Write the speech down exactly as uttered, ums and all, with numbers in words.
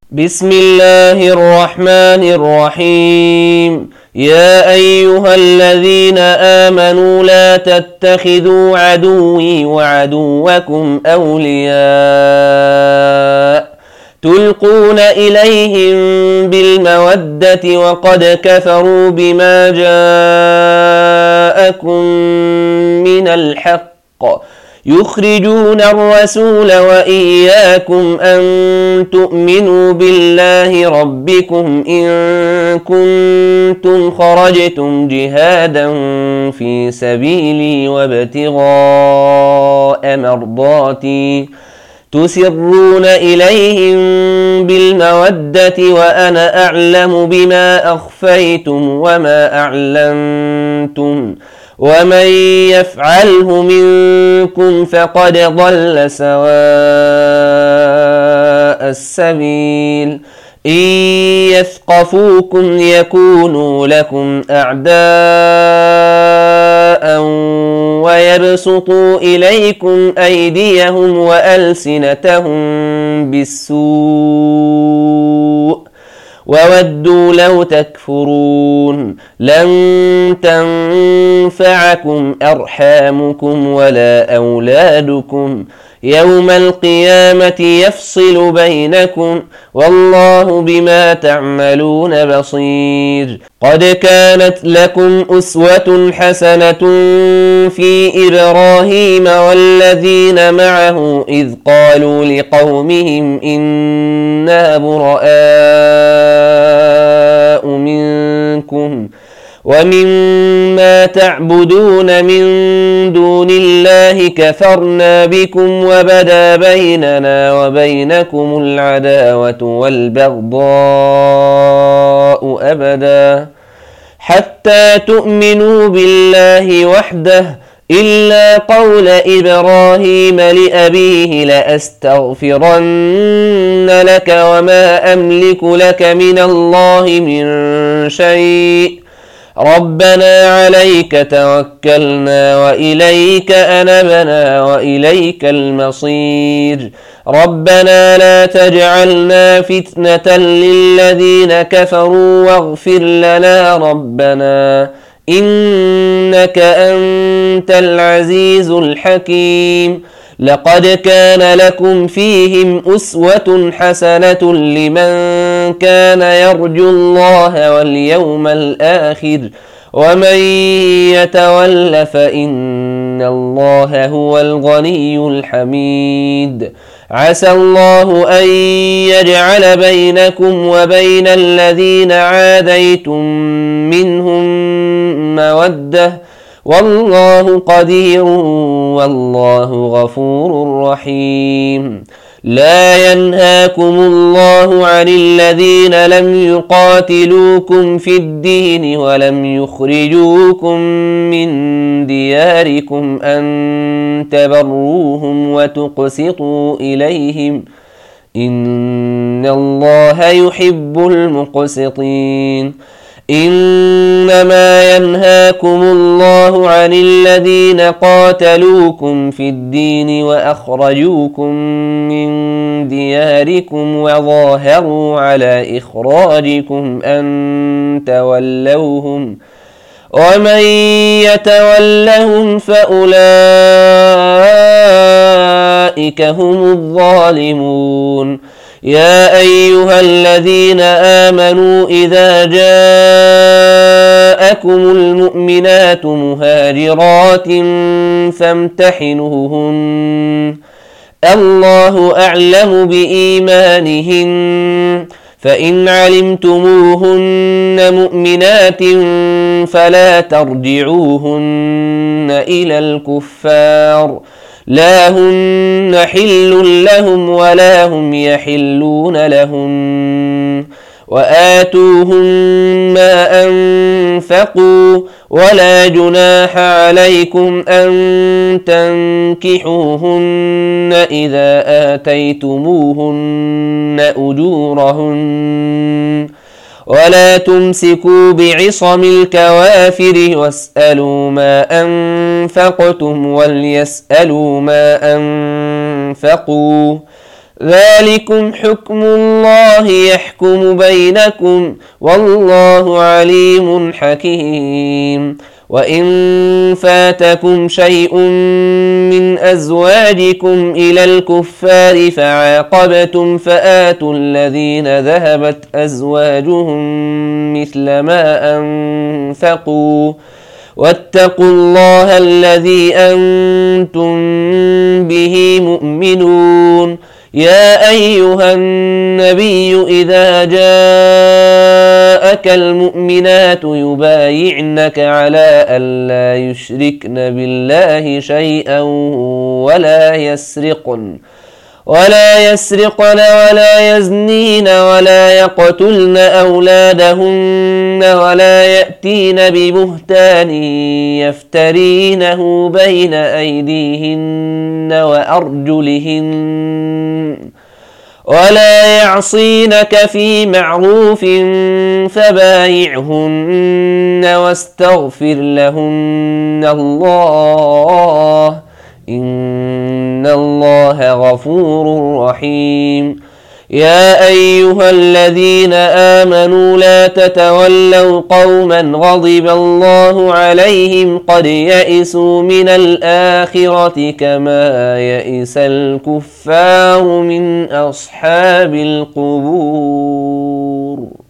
بسم الله الرحمن الرحيم. يا أيها الذين آمنوا لا تتخذوا عدوي وعدوكم أولياء تلقون إليهم بالمودة وقد كفروا بما جاءكم من الحق يخرجون الرسول وإياكم أن تؤمنوا بالله ربكم إن كنتم خرجتم جهادا في سبيلي وابتغاء مرضاتي تسرون إليهم بالمودة وأنا أعلم بما أخفيتم وما أعلنتم ومن يفعله منكم فقد ضل سواء السبيل. إن يثقفوكم يكونوا لكم أعداء ويبسطوا إليكم أيديهم وألسنتهم بالسوء وودوا لو تكفرون. لن تنفعكم أرحامكم ولا أولادكم يوم القيامة يفصل بينكم والله بما تعملون بصير. قد كانت لكم أسوة حسنة في إبراهيم والذين معه إذ قالوا لقومهم إنا براء منكم ومما تعبدون من دون الله كفرنا بكم وبدا بيننا وبينكم العداوة والبغضاء أبدا حتى تؤمنوا بالله وحده إلا قول إبراهيم لأبيه لأستغفرن لك وما أملك لك من الله من شيء ربنا عليك توكلنا وإليك أنبنا وإليك المصير. ربنا لا تجعلنا فتنة للذين كفروا واغفر لنا ربنا إنك أنت العزيز الحكيم. لقد كان لكم فيهم أسوة حسنة لمن كان يرجو الله واليوم الآخر ومن يتول فإن الله هو الغني الحميد. عسى الله أن يجعل بينكم وبين الذين عاديتم منهم مودة والله قدير والله غفور رحيم. لا ينهاكم الله عن الذين لم يقاتلوكم في الدين ولم يخرجوكم من دياركم أن تبروهم وتقسطوا إليهم إن الله يحب المقسطين. إنما ينهاكم الله عن الذين قاتلوكم في الدين وأخرجوكم من دياركم وظاهروا على إخراجكم أن تولوهم ومن يتولهم فأولئك هم الظالمون. يا أيها الذين آمنوا إذا جاءكم المؤمنات مهاجرات فامتحنوهن الله أعلم بإيمانهن فإن علمتموهن مؤمنات فلا ترجعوهن إلى الكفار لا هن حل لهم ولا هم يحلون لهم وآتوهم ما أنفقوا ولا جناح عليكم أن تنكحوهن إذا آتيتموهن أجورهن ولا تمسكوا بعصم الكوافر واسألوا ما أنفقتم وليسألوا ما أنفقوا ذلكم حكم الله يحكم بينكم والله عليم حكيم. وإن فاتكم شيء من أزواجكم إلى الكفار فعاقبتم فآتوا الذين ذهبت أزواجهم مثل ما أنفقوا واتقوا الله الذي أنتم به مؤمنون. يا أيها النبي إذا جاءك المؤمنات يبايعنك على ألا يشركن بالله شيئا ولا يسرقن ولا يسرقن ولا يزنين ولا يقتلن أولادهن ولا يأتين ببهتان يفترينه بين أيديهن وأرجلهن ولا يعصينك في معروف فبايعهن واستغفر لهن الله إن الله غفور رحيم. يا أيها الذين آمنوا لا تتولوا قوما غضب الله عليهم قد يئسوا من الآخرة كما يئس الكفار من أصحاب القبور.